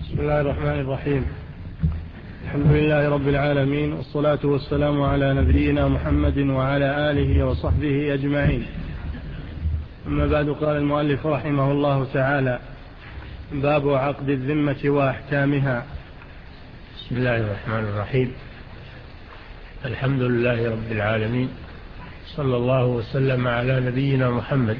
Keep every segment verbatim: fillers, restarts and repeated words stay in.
بسم الله الرحمن الرحيم. الحمد لله رب العالمين، والصلاة والسلام على نبينا محمد وعلى آله وصحبه أجمعين. أما بعد، قال المؤلف رحمه الله تعالى: باب عقد الذمة وأحكامها. بسم الله الرحمن الرحيم. الحمد لله رب العالمين، صلى الله وسلم على نبينا محمد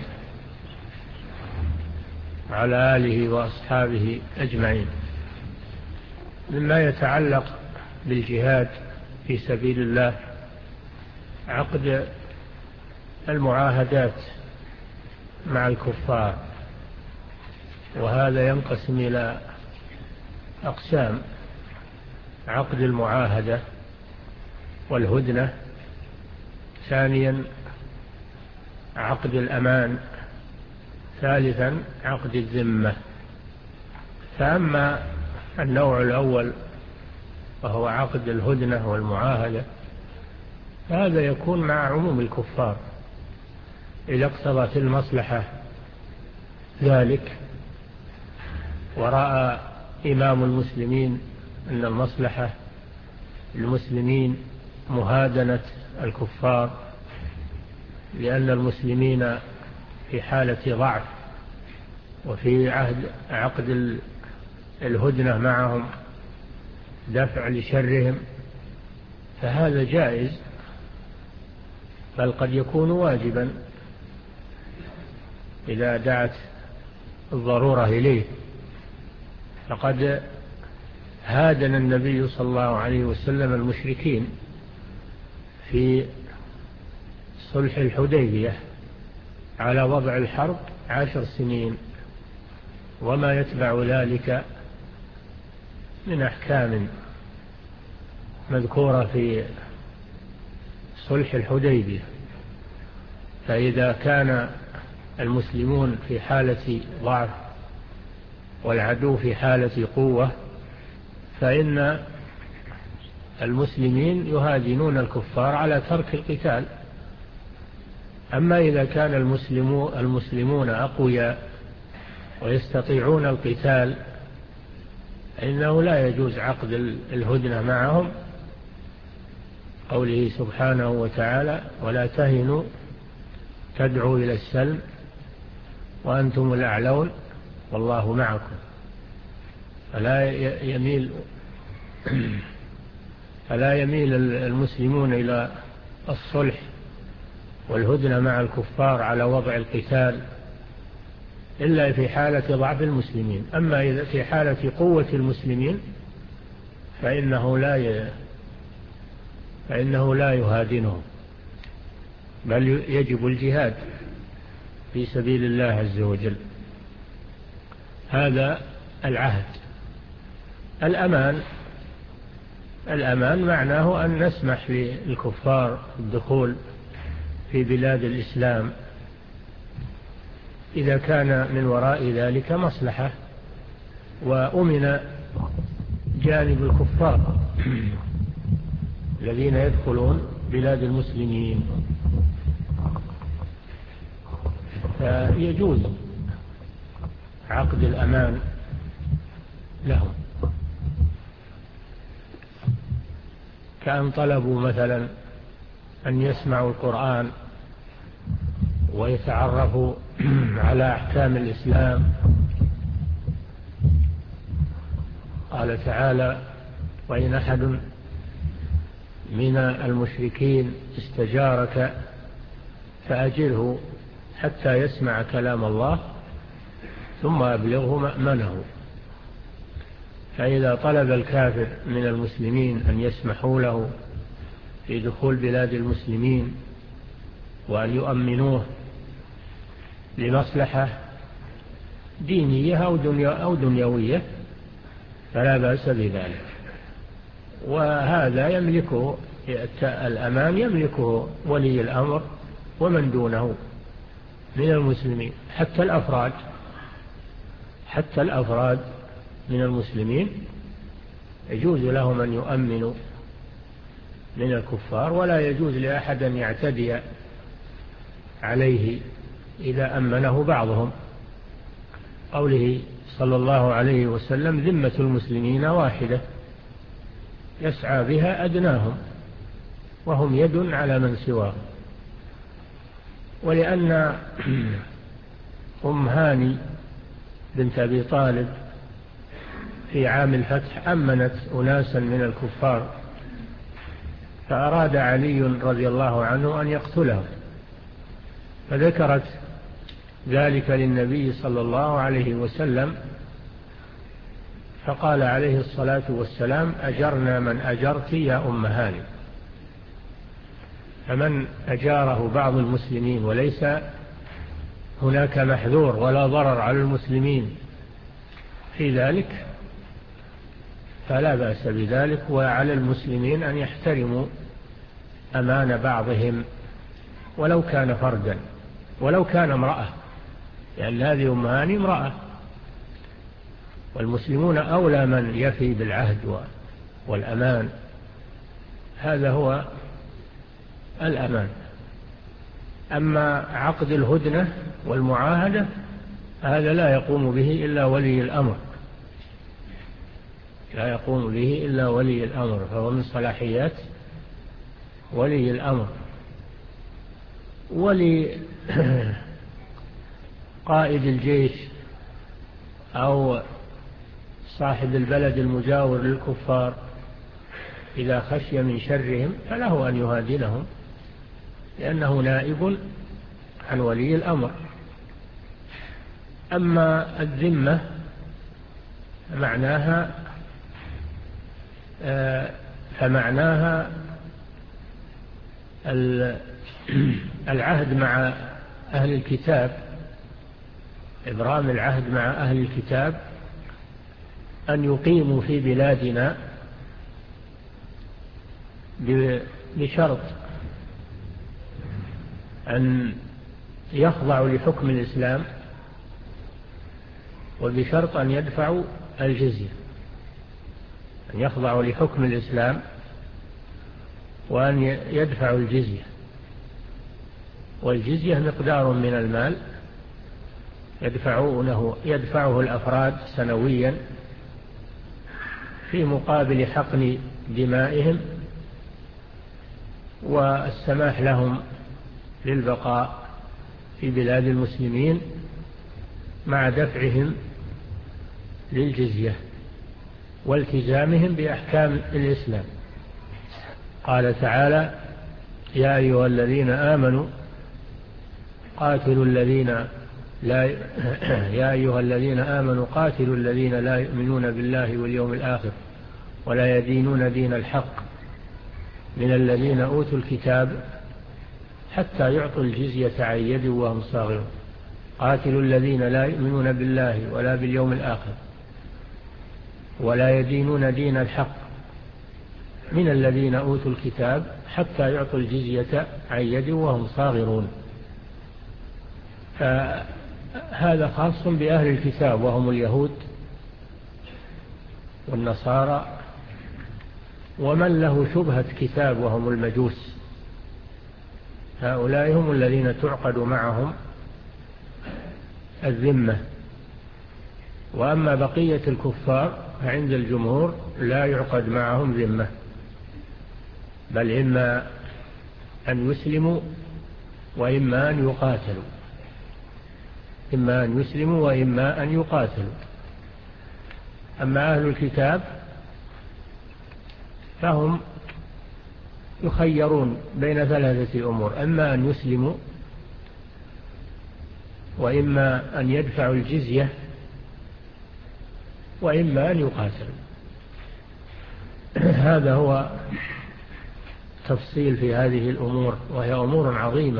وعلى آله وأصحابه أجمعين. مما يتعلق بالجهاد في سبيل الله عقد المعاهدات مع الكفار، وهذا ينقسم إلى أقسام: عقد المعاهدة والهدنة، ثانيا عقد الأمان، ثالثا عقد الذمة. فأما النوع الأول وهو عقد الهدنة والمعاهدة، هذا يكون مع عموم الكفار إذا اقتضت المصلحة ذلك، ورأى إمام المسلمين أن المصلحة المسلمين مهادنة الكفار، لأن المسلمين في حالة ضعف وفي عهد عقد الهدنة معهم دفع لشرهم، فهذا جائز، بل قد يكون واجبا إذا دعت الضرورة إليه. فقد هادن النبي صلى الله عليه وسلم المشركين في صلح الحديبية على وضع الحرب عشر سنين وما يتبع ذلك من أحكام مذكورة في صلح الحديبية. فإذا كان المسلمون في حالة ضعف والعدو في حالة قوة، فإن المسلمين يهادنون الكفار على ترك القتال. أما إذا كان المسلمون أقوياء ويستطيعون القتال، إنه لا يجوز عقد الهدنة معهم، قوله سبحانه وتعالى: ولا تهنوا تدعوا إلى السلم وأنتم الأعلون والله معكم. فلا يميل فلا يميل المسلمون إلى الصلح والهدنة مع الكفار على وضع القتال إلا في حالة ضعف المسلمين. أما إذا في حالة قوة المسلمين فإنه لا ي... فإنه لا يهادنهم، بل يجب الجهاد في سبيل الله عز وجل. هذا العهد. الأمان الأمان معناه أن نسمح للكفار الدخول في بلاد الإسلام إذا كان من وراء ذلك مصلحة وأمن جانب الكفار الذين يدخلون بلاد المسلمين، فيجوز عقد الأمان لهم، كأن طلبوا مثلا أن يسمعوا القرآن ويتعرفوا على أحكام الإسلام. قال تعالى: وإن أحد من المشركين استجارك فأجره حتى يسمع كلام الله ثم أبلغه مأمنه. فإذا طلب الكافر من المسلمين أن يسمحوا له في دخول بلاد المسلمين وأن يؤمنوه لمصلحة دينية أو دنيوية فلا بأس بذلك. وهذا يملكه الأمان يملكه ولي الأمر ومن دونه من المسلمين، حتى الأفراد حتى الأفراد من المسلمين يجوز لهم أن يؤمنوا من الكفار، ولا يجوز لأحد أن يعتدي عليه إذا أمنه بعضهم. قوله صلى الله عليه وسلم ذمة المسلمين واحدة يسعى بها أدناهم، وهم يد على من سواهم. ولأن أم هاني بنت أبي طالب في عام الفتح أمنت أناسا من الكفار، فأراد علي رضي الله عنه أن يقتلهم، فذكرت ذلك للنبي صلى الله عليه وسلم، فقال عليه الصلاة والسلام: أجرنا من أجرت يا أم هاني. فمن أجاره بعض المسلمين وليس هناك محذور ولا ضرر على المسلمين في ذلك فلا بأس بذلك، وعلى المسلمين أن يحترموا أمان بعضهم ولو كان فردا ولو كان امرأة، لأن هذه أم هاني امرأة، والمسلمون أولى من يفي بالعهد والأمان، هذا هو الأمان. أما عقد الهدنة والمعاهدة هذا لا يقوم به إلا ولي الأمر، لا يقوم به إلا ولي الأمر، فهو من صلاحيات ولي الأمر. ولي قائد الجيش أو صاحب البلد المجاور للكفار إذا خشي من شرهم فله أن يهادنهم، لأنه نائب عن ولي الأمر. أما الذمة معناها فمعناها العهد مع أهل الكتاب، إبرام العهد مع أهل الكتاب أن يقيموا في بلادنا بشرط أن يخضعوا لحكم الإسلام، وبشرط أن يدفعوا الجزية، أن يخضعوا لحكم الإسلام وأن يدفعوا الجزية. والجزية مقدار من المال يدفعونه يدفعه الأفراد سنويا في مقابل حقن دمائهم والسماح لهم للبقاء في بلاد المسلمين مع دفعهم للجزية والتزامهم بأحكام الإسلام. قال تعالى: يا أيها الذين آمنوا قاتلوا الذين لا يا أيها الذين آمنوا قاتلوا الذين لا يؤمنون بالله واليوم الآخر ولا يدينون دين الحق من الذين أوتوا الكتاب حتى يعطوا الجزية عن يد وهم صاغرون. قاتلوا الذين لا يؤمنون بالله ولا باليوم الآخر ولا يدينون دين الحق من الذين أوتوا الكتاب حتى يعطوا الجزية عن يد وهم صاغرون. فهذا خاص بأهل الكتاب وهم اليهود والنصارى، ومن له شبهة كتاب وهم المجوس، هؤلاء هم الذين تعقد معهم الذمة. وأما بقية الكفار فعند الجمهور لا يعقد معهم ذمة، بل إما أن يسلموا وإما أن يقاتلوا إما أن يسلموا وإما أن يقاتلوا. أما أهل الكتاب فهم يخيرون بين ثلاثة أمور: أما أن يسلموا وإما أن يدفعوا الجزية وإما أن يقاتلوا. هذا هو تفصيل في هذه الأمور، وهي أمور عظيمة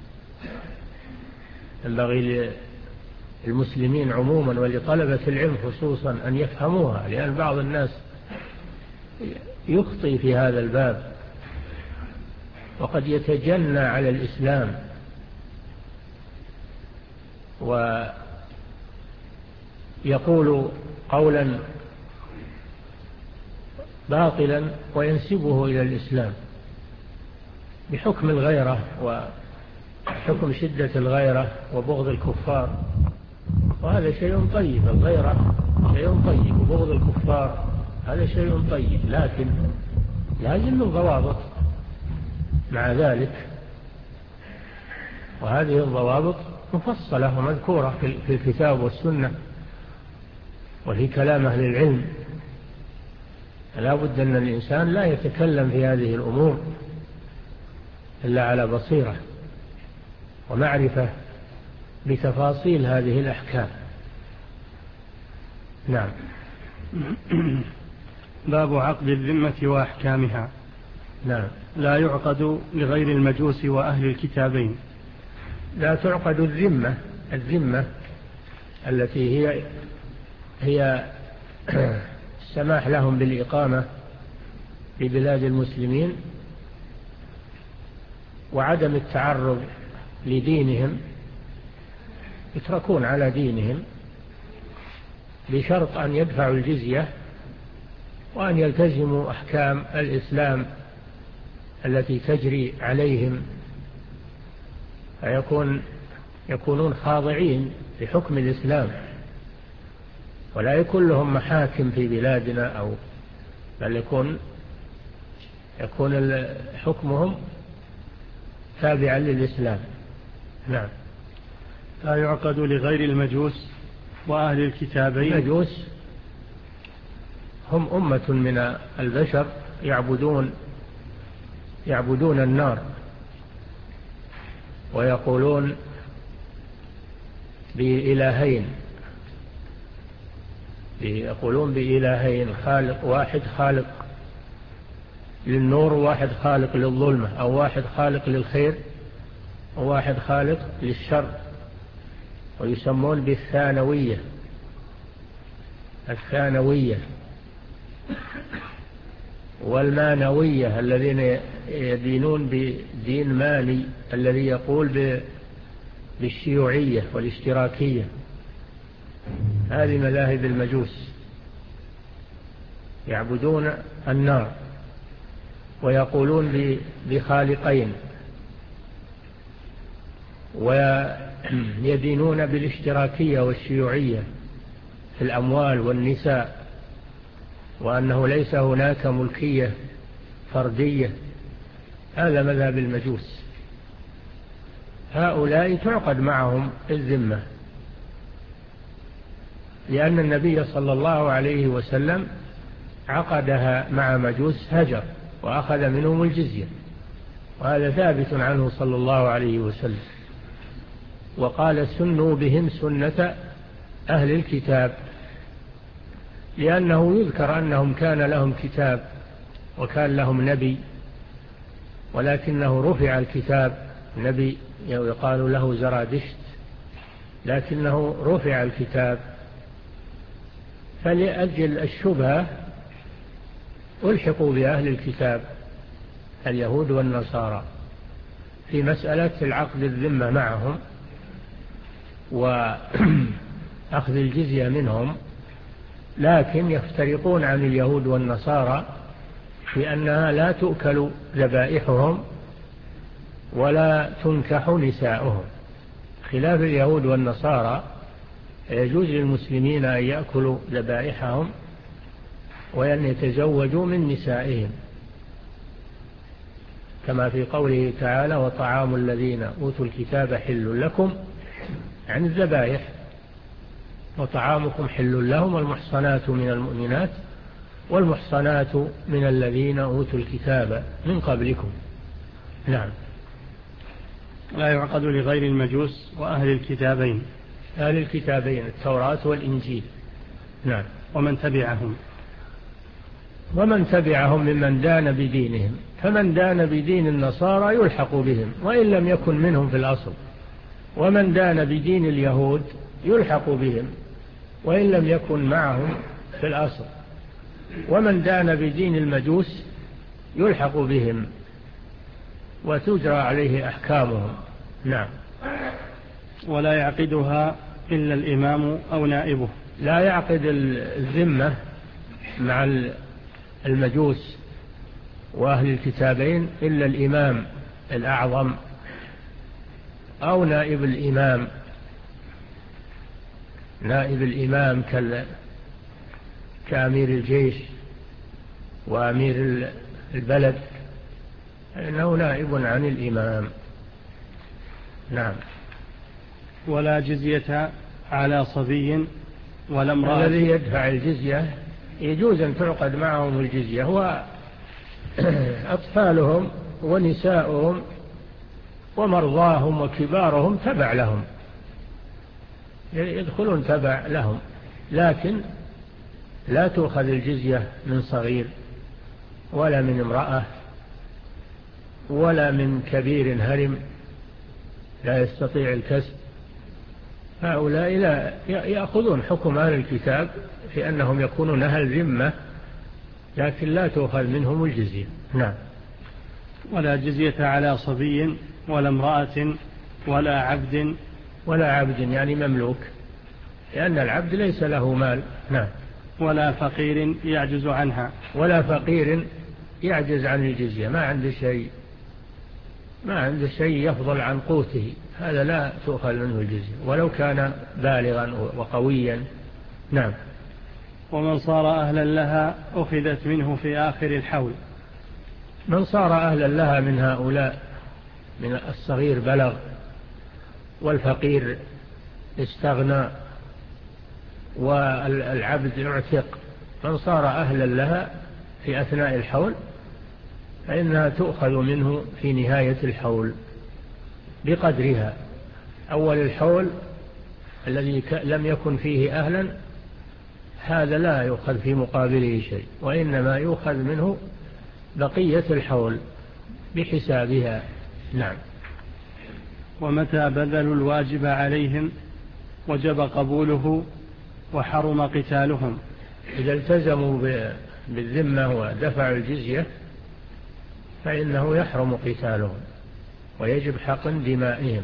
ينبغي للمسلمين عموما ولطلبة العلم خصوصا أن يفهموها، لأن بعض الناس يخطئ في هذا الباب وقد يتجنى على الإسلام ويقول قولا باطلا وينسبه إلى الإسلام بحكم الغيرة وحكم شدة الغيرة وبغض الكفار. وهذا شيء طيب. الغيرة شيء طيب، وبغض الكفار هذا شيء طيب، لكن لازم الضوابط مع ذلك، وهذه الضوابط مفصلة ومذكورة في الكتاب والسنة وفي كلام أهل العلم. لا بد أن الإنسان لا يتكلم في هذه الأمور إلا على بصيرة ومعرفة بتفاصيل هذه الأحكام. نعم. باب عقد الذمة وأحكامها. نعم. لا يعقد لغير المجوس وأهل الكتابين. لا تعقد الذمة. الذمة التي هي هي السماح لهم بالإقامة في بلاد المسلمين وعدم التعرض لدينهم، يتركون على دينهم بشرط أن يدفعوا الجزية وأن يلتزموا أحكام الإسلام التي تجري عليهم، فيكون يكونون خاضعين لحكم الإسلام، ولا يكون لهم محاكم في بلادنا، أو بل يكون يكون حكمهم تابعا للإسلام. نعم. لا يعقد لغير المجوس وأهل الكتابين. المجوس هم أمة من البشر يعبدون يعبدون النار، ويقولون بإلهين يقولون بإلهين، خالق واحد خالق للنور، وواحد خالق للظلمة، أو واحد خالق للخير وواحد خالق للشر، ويسمون بالثانوية. الثانوية والمانوية الذين يدينون بدين ماني الذي يقول بالشيوعية والاشتراكية. هذه مذاهب المجوس، يعبدون النار ويقولون بخالقين، ويدينون بالاشتراكية والشيوعية في الأموال والنساء، وأنه ليس هناك ملكية فردية. هذا مذهب المجوس. هؤلاء تعقد معهم الذمة، لأن النبي صلى الله عليه وسلم عقدها مع مجوس هجر وأخذ منهم الجزية، وهذا ثابت عنه صلى الله عليه وسلم. وقال سنوا بهم سنة أهل الكتاب، لأنه يذكر أنهم كان لهم كتاب وكان لهم نبي، ولكنه رفع الكتاب. نبي يقال له زرادشت، لكنه رفع الكتاب، فلأجل الشبهة ألحقوا بأهل الكتاب اليهود والنصارى في مسألة العقد الذمة معهم وأخذ الجزية منهم، لكن يفترقون عن اليهود والنصارى في أنها لا تؤكل ذبائحهم ولا تنكح نساؤهم، خلاف اليهود والنصارى يجوز للمسلمين أن يأكلوا ذبائحهم وأن يتزوجوا من نسائهم، كما في قوله تعالى وطعام الذين أوتوا الكتاب حل لكم، عن الذبائح، وطعامكم حل لهم، والمحصنات من المؤمنات والمحصنات من الذين أوتوا الكتاب من قبلكم. نعم. لا يعقد لغير المجوس وأهل الكتابين. أهل الكتابين التوراة والإنجيل. نعم. ومن تبعهم. ومن تبعهم ممن دان بدينهم، فمن دان بدين النصارى يلحق بهم وإن لم يكن منهم في الأصل، ومن دان بدين اليهود يلحق بهم وإن لم يكن معهم في الأصل، ومن دان بدين المجوس يلحق بهم وتجرى عليه أحكامهم. نعم. ولا يعقدها إلا الإمام أو نائبه. لا يعقد الذمة مع المجوس وأهل الكتابين إلا الإمام الأعظم أو نائب الإمام، نائب الإمام كأمير الجيش وأمير البلد، إنه نائب عن الإمام. نعم. ولا جزية على صبي ولا امرأة. الذي يدفع الجزية يجوز أن تعقد معهم الجزية هو أطفالهم ونساؤهم ومرضاهم وكبارهم تبع لهم، يدخلون تبع لهم، لكن لا تؤخذ الجزية من صغير ولا من امرأة ولا من كبير هرم لا يستطيع الكسب. هؤلاء لا يأخذون حكم أهل الكتاب في أنهم يكونون أهل ذمة، لكن لا تؤخذ منهم الجزية. نعم. ولا جزية على صبي ولا امرأة ولا عبد. ولا عبد يعني مملوك، لأن العبد ليس له مال. نعم. ولا فقير يعجز عنها. ولا فقير يعجز عن الجزية، ما عنده شيء ما عنده شيء يفضل عن قوته، هذا لا تؤخذ منه الجزية ولو كان بالغا وقويا. نعم. ومن صار أهلا لها أخذت منه في آخر الحول. من صار أهلا لها من هؤلاء، من الصغير بلغ والفقير استغنى والعبد اعتق، من صار أهلا لها في أثناء الحول فإنها تؤخذ منه في نهاية الحول بقدرها. أول الحول الذي لم يكن فيه أهلا هذا لا يؤخذ في مقابله شيء، وإنما يؤخذ منه بقية الحول بحسابها. نعم. ومتى بذلوا الواجب عليهم وجب قبوله وحرم قتالهم. إذا التزموا بالذمة ودفعوا الجزية فإنه يحرم قتالهم ويجب حقن دمائهم،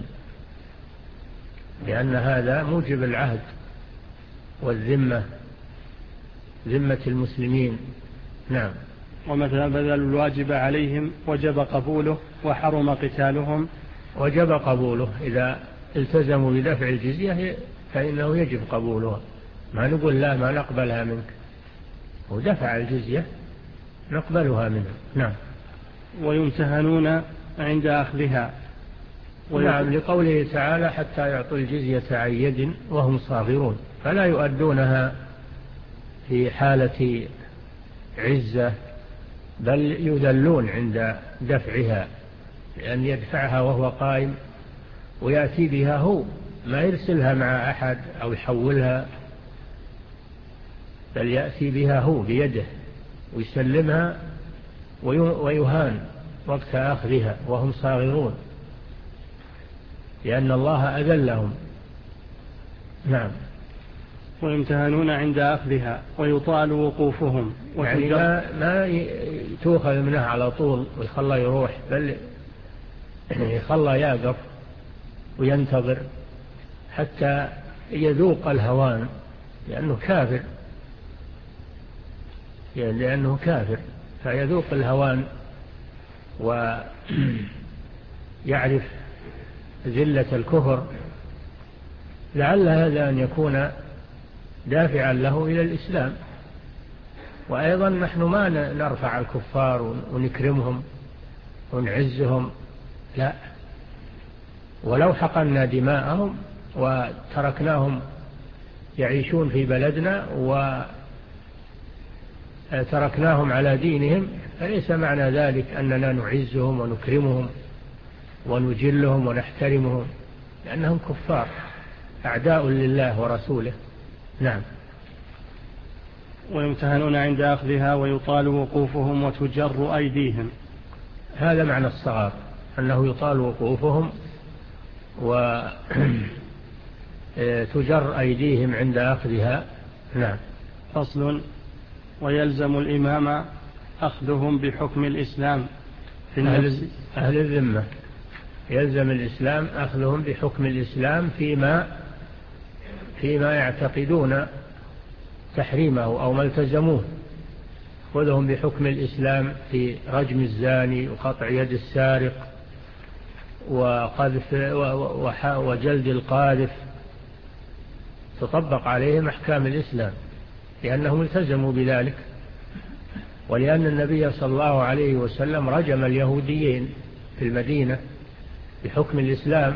لأن هذا موجب العهد والذمة، ذمة المسلمين. نعم. ومتى بذلوا الواجب عليهم وجب قبوله وحرم قتالهم. وجب قبوله إذا التزموا بدفع الجزية فإنه يجب قبولها، ما نقول لا ما نقبلها منك، ودفع الجزية نقبلها منه. نعم. ويمتهنون عند أخذها. نعم، لقوله تعالى حتى يعطوا الجزية عن يد وهم صاغرون، فلا يؤدونها في حالة عزة بل يذلون عند دفعها، لأن يدفعها وهو قائم ويأتي بها هو، ما يرسلها مع أحد أو يحولها، بل يأتي بها هو بيده ويسلمها ويهان وقت أخذها وهم صاغرون، لأن الله أذلهم. نعم. ويمتهنون عند أخذها ويطال وقوفهم، يعني ما, ما تؤخذ منه على طول ويخلى يروح، بل يخلى يقف وينتظر حتى يذوق الهوان، لأنه كافر يعني لأنه كافر فيذوق الهوان ويعرف ذلة الكفر، لعل هذا أن يكون دافعا له إلى الإسلام. وأيضا نحن ما نرفع الكفار ونكرمهم ونعزهم، لا، ولو حقنا دماءهم وتركناهم يعيشون في بلدنا وتركناهم على دينهم فليس معنى ذلك أننا نعزهم ونكرمهم ونجلهم ونحترمهم، لأنهم كفار أعداء لله ورسوله. نعم. ويمتهنون عند أخذها ويطال وقوفهم وتجر أيديهم. هذا معنى الصغار، أنه يطال وقوفهم وتجر أيديهم عند أخذها. نعم. فصل. ويلزم الإمام أخذهم بحكم الإسلام في النفس. أهل الذمة يلزم الإسلام أخذهم بحكم الإسلام فيما فيما يعتقدون تحريمه أو ما التزموه، خذهم بحكم الإسلام في رجم الزاني وقطع يد السارق وقذف وجلد القاذف تطبق عليهم أحكام الإسلام، لأنهم التزموا بذلك، ولأن النبي صلى الله عليه وسلم رجم اليهوديين في المدينة بحكم الإسلام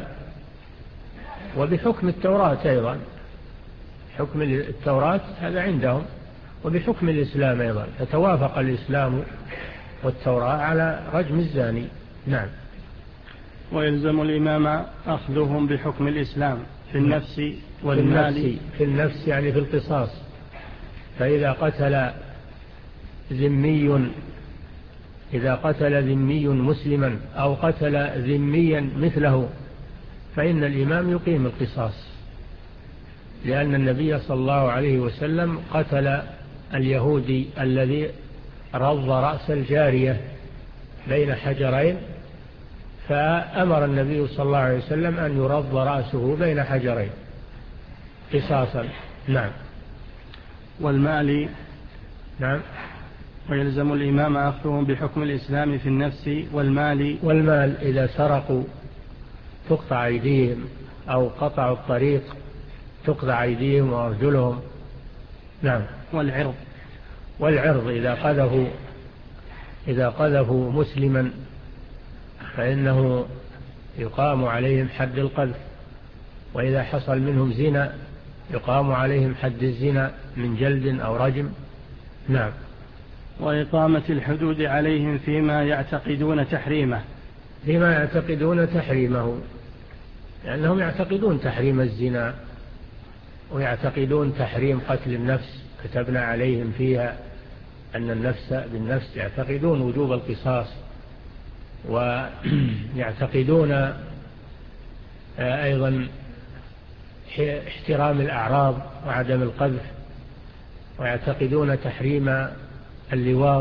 وبحكم التوراة أيضا، حكم التوراة هذا عندهم وبحكم الإسلام أيضا، فتوافق الإسلام والتوراة على رجم الزاني. نعم. ويلزم الإمام أخذهم بحكم الإسلام في النفس والمال. في النفس, في النفس يعني في القصاص، فإذا قتل ذمي إذا قتل ذمي مسلما أو قتل ذميا مثله فإن الإمام يقيم القصاص، لأن النبي صلى الله عليه وسلم قتل اليهودي الذي رض رأس الجارية بين حجرين، فأمر النبي صلى الله عليه وسلم أن يرض رأسه بين حجرين قصاصا. نعم. والمال. نعم. ويلزم الإمام أخذهم بحكم الإسلام في النفس والمال. والمال إذا سرقوا تقطع أيديهم، أو قطعوا الطريق تقطع أيديهم وأرجلهم. نعم. والعرض. والعرض إذا قذفوا إذا قذفوا مسلما فإنه يقام عليهم حد القذف، وإذا حصل منهم زنا يقام عليهم حد الزنا من جلد أو رجم. نعم. وإقامة الحدود عليهم فيما يعتقدون تحريمه. فيما يعتقدون تحريمه، لأنهم يعتقدون تحريم الزنا ويعتقدون تحريم قتل النفس، كتبنا عليهم فيها أن النفس بالنفس، يعتقدون وجوب القصاص، ويعتقدون أيضا احترام الأعراض وعدم القذف، ويعتقدون تحريم اللواط،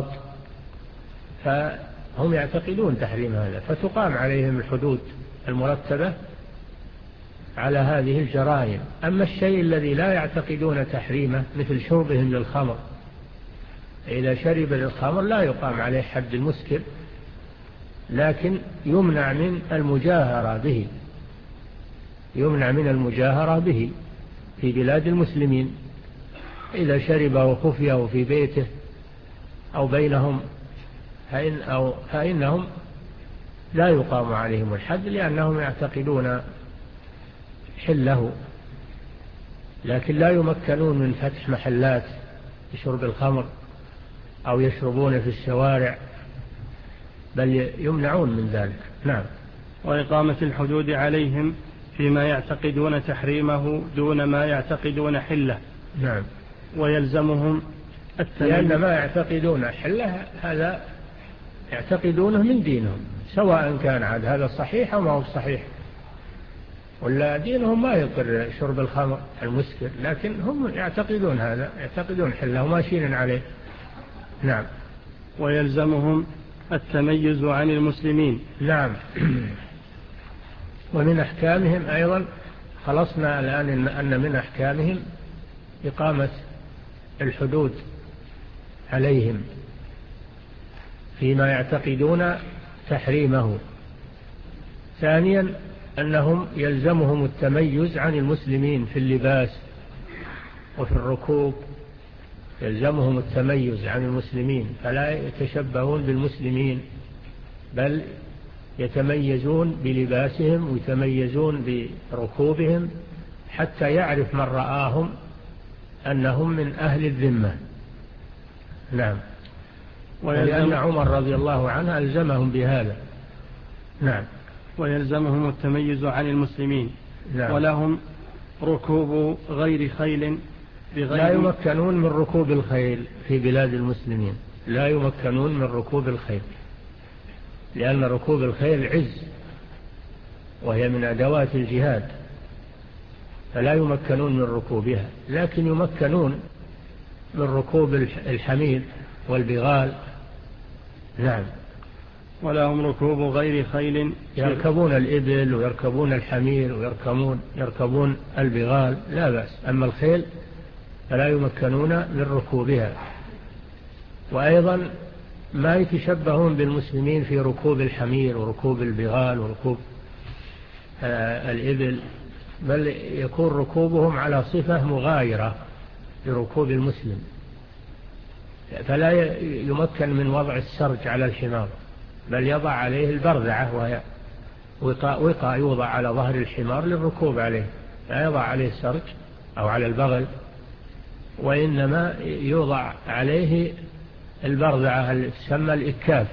فهم يعتقدون تحريم هذا، فتقام عليهم الحدود المرتبة على هذه الجرائم. أما الشيء الذي لا يعتقدون تحريمه مثل شربهم للخمر، إذا شرب للخمر لا يقام عليه حد المسكر، لكن يمنع من المجاهرة به يمنع من المجاهرة به في بلاد المسلمين. إذا شربه خفيه في بيته أو بينهم فإن أو فإنهم لا يقام عليهم الحد، لأنهم يعتقدون حله، لكن لا يمكنون من فتح محلات لشرب الخمر أو يشربون في الشوارع، بل يمنعون من ذلك. نعم. وإقامة الحدود عليهم فيما يعتقدون تحريمه دون ما يعتقدون حله. نعم. ويلزمهم التمييز، لأن ما يعتقدون حله هذا يعتقدونه من دينهم، سواء كان عاد هذا صحيح أو ما هو صحيح، ولا دينهم ما يقر شرب الخمر المسكر، لكن هم يعتقدون هذا، يعتقدون حله وماشيين عليه. نعم. ويلزمهم التميز عن المسلمين. نعم. ومن أحكامهم أيضا خلصنا الآن أن من أحكامهم إقامة الحدود عليهم فيما يعتقدون تحريمه. ثانيا أنهم يلزمهم التميز عن المسلمين في اللباس وفي الركوب، يلزمهم التميز عن المسلمين، فلا يتشبهون بالمسلمين، بل يتميزون بلباسهم ويتميزون بركوبهم، حتى يعرف من رآهم أنهم من أهل الذمة. نعم. ولأن عمر رضي الله عنه ألزمهم بهذا. نعم. ويلزمهم التميز عن المسلمين. نعم. ولهم ركوب غير خيل بغير، لا يمكنون من ركوب الخيل في بلاد المسلمين، لا يمكنون من ركوب الخيل، لأن ركوب الخيل عز وهي من أدوات الجهاد، فلا يمكنون من ركوبها، لكن يمكنون من ركوب الحمير والبغال. نعم. ولهم ركوب غير خيل، يركبون الإبل ويركبون الحمير ويركبون يركبون البغال لا بأس، أما الخيل فلا يمكنون من ركوبها. وأيضا ما يتشبهون بالمسلمين في ركوب الحمير وركوب البغال وركوب الإبل، بل يكون ركوبهم على صفة مغايرة لركوب المسلم، فلا يمكن من وضع السرج على الحمار، بل يضع عليه البرذعة وهي وقاء, وقاء يوضع على ظهر الحمار للركوب عليه، لا يضع عليه السرج أو على البغل، وإنما يوضع عليه البرذعة اللي تسمى الإكاف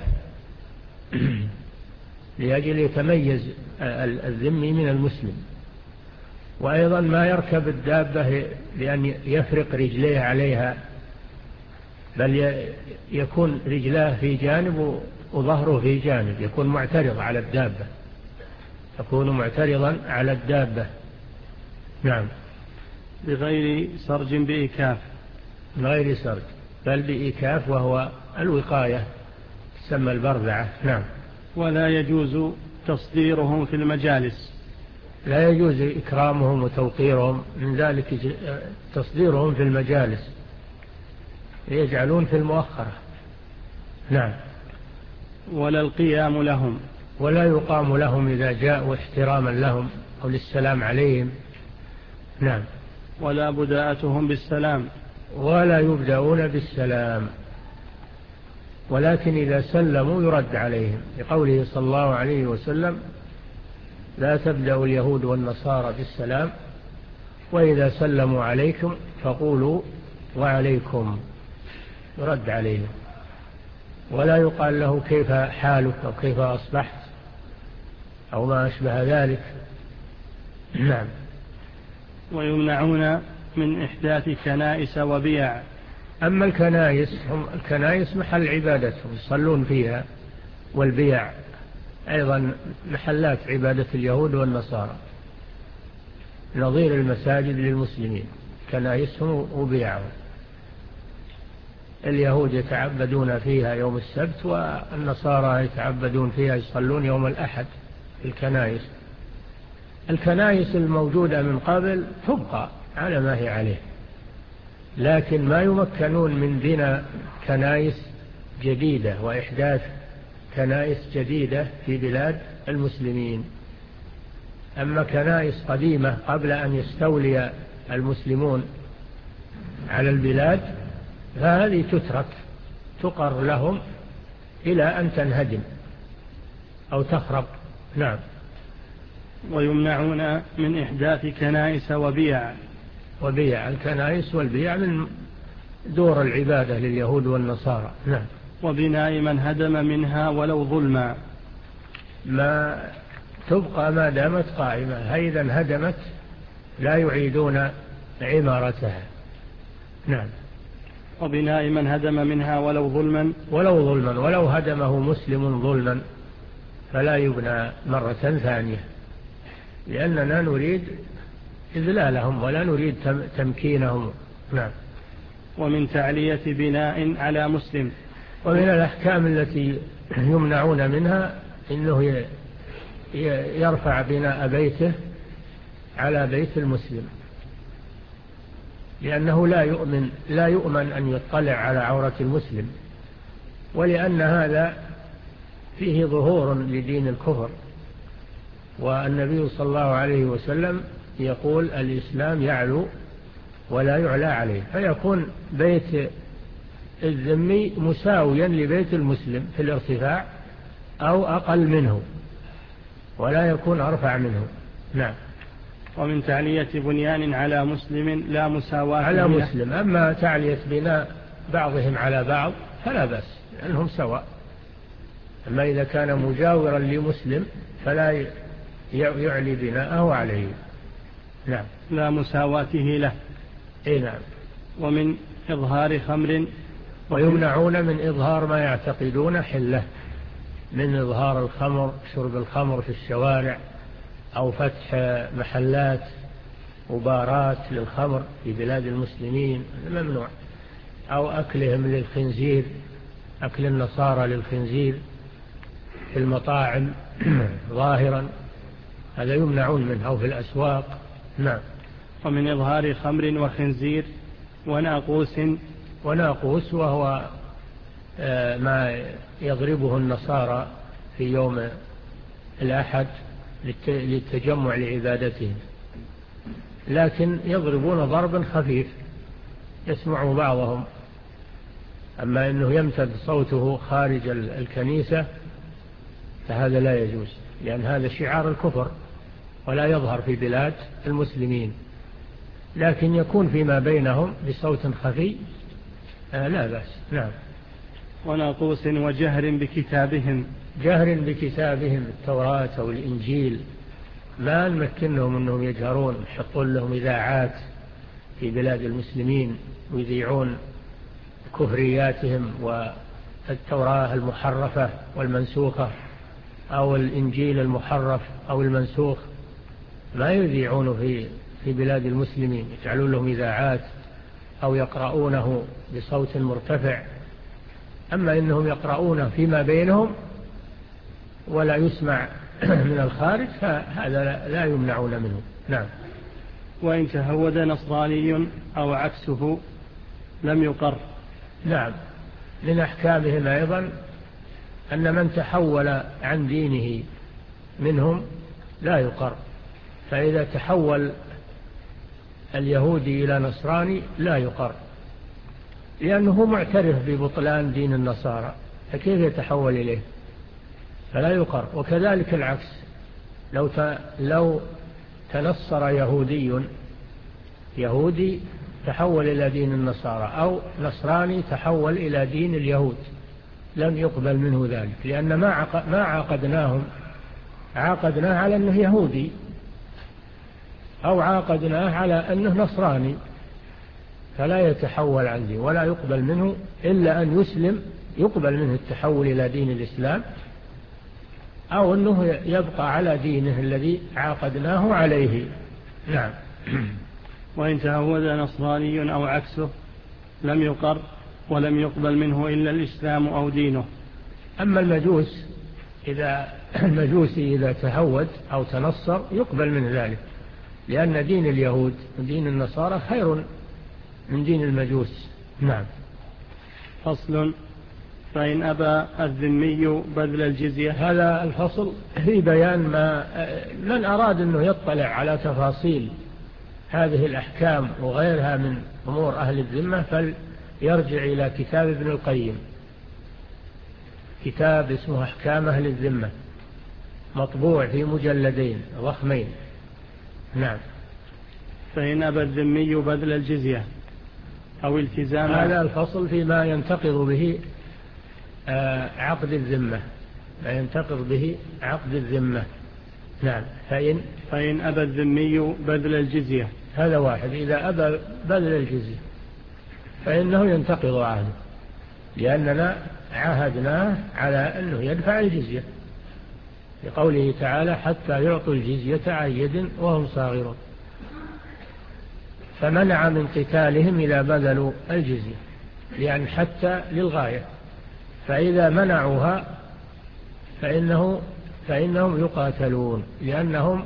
لأجل يتميز الذمي من المسلم. وأيضا ما يركب الدابة لأن يفرق رجليه عليها، بل يكون رجلاه في جانب وظهره في جانب، يكون معترض على الدابة، يكون معترضا على الدابة. نعم. بغير سرج بإكاف. بغير سرج بل بإكاف، وهو الوقاية تسمى البرذعة. نعم. ولا يجوز تصديرهم في المجالس. لا يجوز إكرامهم وتوقيرهم، من ذلك تصديرهم في المجالس، يجعلون في المؤخرة. نعم. ولا القيام لهم. ولا يقام لهم إذا جاءوا احتراما لهم أو للسلام عليهم. نعم. ولا بداءتهم بالسلام. ولا يبدأون بالسلام، ولكن إذا سلموا يرد عليهم، لقوله صلى الله عليه وسلم: لا تبدأ اليهود والنصارى بالسلام، وإذا سلموا عليكم فقولوا وعليكم، يرد عليهم، ولا يقال له كيف حالك أو كيف أصبحت أو ما أشبه ذلك. نعم. ويمنعون من إحداث كنائس وبيع. أما الكنائس، هم الكنائس محل عبادتهم يصلون فيها، والبيع أيضا محلات عبادة اليهود والنصارى، نظير المساجد للمسلمين، كنائسهم وبيعهم. اليهود يتعبدون فيها يوم السبت، والنصارى يتعبدون فيها، يصلون يوم الأحد في الكنائس. الكنائس الموجودة من قبل تبقى على ما هي عليه، لكن ما يمكنون من بناء كنائس جديدة وإحداث كنائس جديدة في بلاد المسلمين. أما كنائس قديمة قبل أن يستولي المسلمون على البلاد فهذه تترك، تقر لهم إلى أن تنهدم أو تخرب. نعم. ويمنعون من إحداث كنائس وبيع. وبيع، الكنائس والبيع من دور العبادة لليهود والنصارى. نعم. وبناء من هدم منها ولو ظلما. ما تبقى ما دامت قائمة، إذا انهدمت لا يعيدون عمارتها. نعم. وبناء من هدم منها ولو ظلما. ولو ظلما، ولو هدمه مسلم ظلما فلا يبنى مرة ثانية، لأننا نريد إذلالهم ولا نريد تمكينهم. نعم. ومن تعلية بناء على مسلم. ومن الأحكام التي يمنعون منها إنه يرفع بناء بيته على بيت المسلم، لأنه لا يؤمن لا يؤمن أن يطلع على عورة المسلم، ولأن هذا فيه ظهور لدين الكفر، والنبي صلى الله عليه وسلم يقول: الإسلام يعلو ولا يعلى عليه، فيكون بيت الذمي مساويا لبيت المسلم في الارتفاع أو أقل منه، ولا يكون أرفع منه. نعم. ومن تعلية بنيان على مسلم لا مساواة على مسلم. أما تعلية بناء بعضهم على بعض فلا بأس، لأنهم سواء. أما إذا كان مجاورا لمسلم فلا يعلي بناءه عليه. نعم. لا مساواته له. إيه نعم. ومن إظهار خمر. ويمنعون من إظهار ما يعتقدون حله، من إظهار الخمر، شرب الخمر في الشوارع، أو فتح محلات وبارات للخمر في بلاد المسلمين، ممنوع. أو أكلهم للخنزير، أكل النصارى للخنزير في المطاعم ظاهرا، هذا يمنعون منه، أو في الأسواق. نعم. ومن إظهار خمر وخنزير وناقوس. وناقوس وهو ما يضربه النصارى في يوم الأحد للتجمع لعبادتهم، لكن يضربون ضربا خفيف يسمع بعضهم. أما أنه يمتد صوته خارج الكنيسة فهذا لا يجوز، لأن هذا شعار الكفر ولا يظهر في بلاد المسلمين، لكن يكون فيما بينهم بصوت خفي آه لا بأس. نعم. وناقوس وجهر بكتابهم، جهر بكتابهم التوراة أو الإنجيل، ما نمكنهم أنهم يجهرون، يحطون لهم إذاعات في بلاد المسلمين ويذيعون كفرياتهم والتوراة المحرفة والمنسوخة أو الإنجيل المحرف أو المنسوخ، ما يذيعونه في في بلاد المسلمين، يجعلون لهم إذاعات أو يقرؤونه بصوت مرتفع. أما إنهم يقرؤونه فيما بينهم ولا يسمع من الخارج فهذا لا يمنعون منه. نعم. وإن تهود نصراني أو عكسه لم يقر. نعم. من أحكامهم أيضا أن من تحول عن دينه منهم لا يقر، فإذا تحول اليهودي إلى نصراني لا يقر، لأنه معترف ببطلان دين النصارى، فكيف يتحول إليه؟ فلا يقر. وكذلك العكس، لو لو تنصر يهودي يهودي تحول إلى دين النصارى أو نصراني تحول إلى دين اليهود لم يقبل منه ذلك، لأن ما ما عاقدناهم عاقدناه على أنه يهودي أو عاقدناه على أنه نصراني، فلا يتحول عن دين ولا يقبل منه إلا أن يسلم، يقبل منه التحول إلى دين الإسلام، أو أنه يبقى على دينه الذي عاقدناه عليه. نعم. وإن تهود نصراني أو عكسه لم يقر ولم يقبل منه إلا الإسلام أو دينه. أما المجوس، إذا المجوسي إذا تهود أو تنصر يقبل من ذلك، لأن دين اليهود ودين النصارى خير من دين المجوس. نعم. فصل. فإن أبى الذمي بذل الجزية. هذا الفصل في بيان ما من أراد أنه يطلع على تفاصيل هذه الأحكام وغيرها من أمور أهل الذمة فليرجع إلى كتاب ابن القيم، كتاب اسمه أحكام أهل الذمة، مطبوع في مجلدين ضخمين. نعم. فإن أبى الذمي بذل الجزية أو التزام. هذا الفصل فيما ينتقض به عقد الذمة، ما ينتقض به عقد الذمة. نعم. فإن فإن أبى الذمي بذل الجزية، هذا واحد، إذا أبى بذل الجزية فإنه ينتقض عهده، لأننا عاهدناه على أنه يدفع الجزية، لقوله تعالى حتى يعطوا الجزية عن يد وهم صاغرون، فمنع من قتالهم إذا بذلوا الجزية، لأن حتى للغاية، فإذا منعوها فإنه فإنهم يقاتلون، لأنهم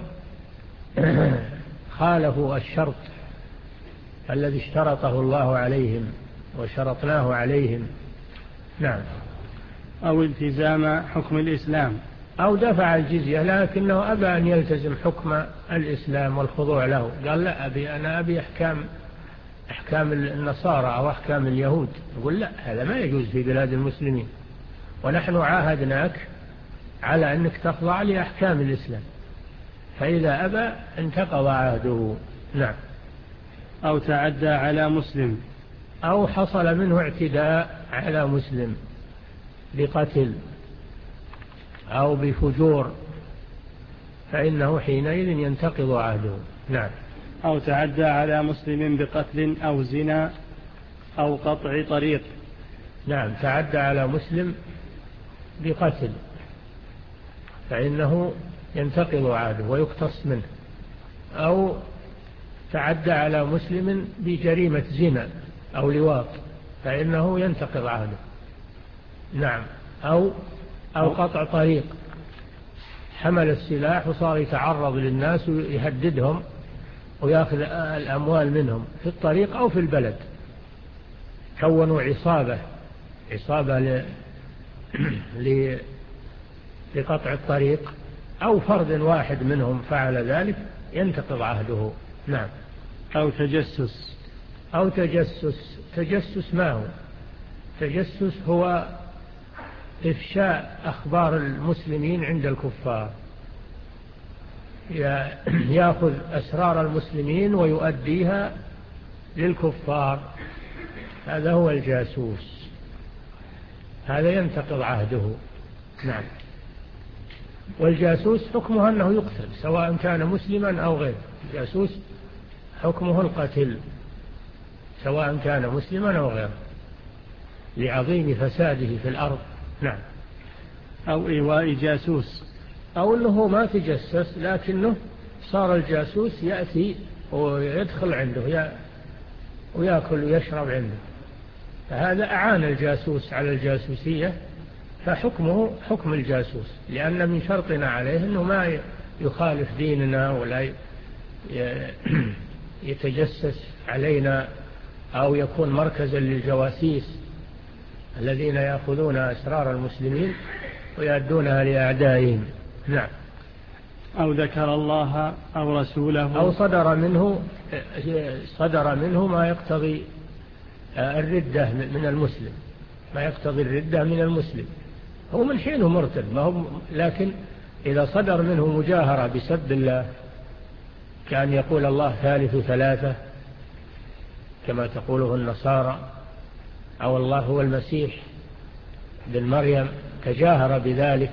خالفوا الشرط الذي اشترطه الله عليهم وشرطناه عليهم. نعم. أو التزام حكم الإسلام، أو دفع الجزية لكنه أبى أن يلتزم حكم الإسلام والخضوع له، قال لا أبي أنا أبي أحكام أحكام النصارى أو أحكام اليهود، يقول لا، هذا ما يجوز في بلاد المسلمين، ونحن عاهدناك على أنك تخضع لأحكام الإسلام، فإذا أبى انتقض عهده. نعم. أو تعدى على مسلم، أو حصل منه اعتداء على مسلم بقتل أو بفجور، فإنه حينئذ ينتقض عهده. نعم. أو تعدى على مسلم بقتل أو زنا أو قطع طريق. نعم. تعدى على مسلم بقتل فإنه ينتقض عهده ويقتص منه، أو تعدى على مسلم بجريمة زنا أو لواط فإنه ينتقض عهده. نعم. أو أو قطع طريق، حمل السلاح وصار يتعرض للناس ويهددهم ويأخذ الأموال منهم في الطريق أو في البلد، كونوا عصابة عصابة ل... ل... لقطع الطريق، أو فرد واحد منهم فعل ذلك ينتقض عهده. نعم. أو تجسس. أو تجسس. تجسس ما هو؟ تجسس هو إفشاء أخبار المسلمين عند الكفار، يأخذ أسرار المسلمين ويؤديها للكفار، هذا هو الجاسوس، هذا ينتقض عهده. نعم. والجاسوس حكمه أنه يقتل سواء كان مسلما أو غير. الجاسوس حكمه القتل سواء كان مسلما أو غير، لعظيم فساده في الأرض. نعم. أو إيواء جاسوس، أو أنه ما تجسس لكنه صار الجاسوس يأتي ويدخل عنده ويأكل ويشرب عنده، فهذا أعان الجاسوس على الجاسوسية، فحكمه حكم الجاسوس، لأن من شرطنا عليه أنه ما يخالف ديننا ولا يتجسس علينا أو يكون مركزا للجواسيس الذين يأخذون أسرار المسلمين ويأدونها لأعدائهم. نعم. أو ذكر الله أو رسوله، أو صدر منه صدر منه ما يقتضي الردة من المسلم، ما يقتضي الردة من المسلم، هو من حينه مرتد، ما هو، لكن إذا صدر منه مجاهرة بسب الله، كان يقول الله ثالث ثلاثة كما تقوله النصارى، أو الله هو المسيح بن مريم، تجاهر بذلك،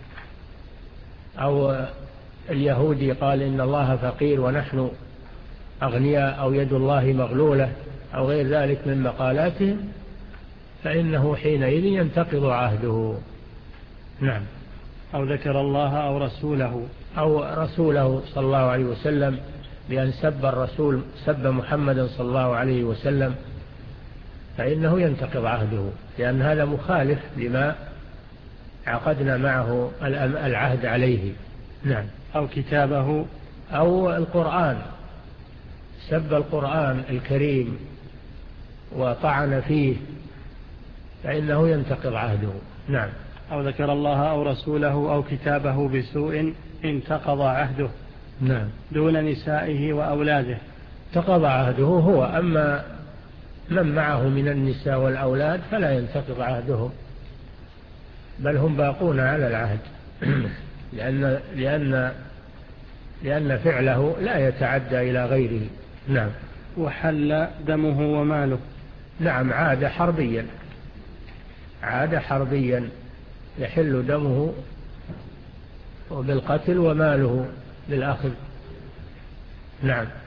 أو اليهودي قال إن الله فقير ونحن أغنياء، أو يد الله مغلولة، أو غير ذلك من مقالاتهم، فإنه حينئذ ينتقض عهده. نعم. أو ذكر الله أو رسوله، أو رسوله صلى الله عليه وسلم بأن سب الرسول، سب محمدا صلى الله عليه وسلم، فإنه ينتقض عهده، لأن هذا مخالف لما عقدنا معه العهد عليه. نعم. أو كتابه، أو القرآن، سب القرآن الكريم وطعن فيه، فإنه ينتقض عهده. نعم. أو ذكر الله أو رسوله أو كتابه بسوء انتقض عهده. نعم. دون نسائه وأولاده. انتقض عهده هو، أما من معه من النساء والأولاد فلا ينتقض عهدهم، بل هم باقون على العهد لأن, لأن, لأن فعله لا يتعدى إلى غيره. نعم. وحل دمه وماله. نعم. عاد حربيا، عاد حربيا يحل دمه بالقتل وماله بالأخذ. نعم.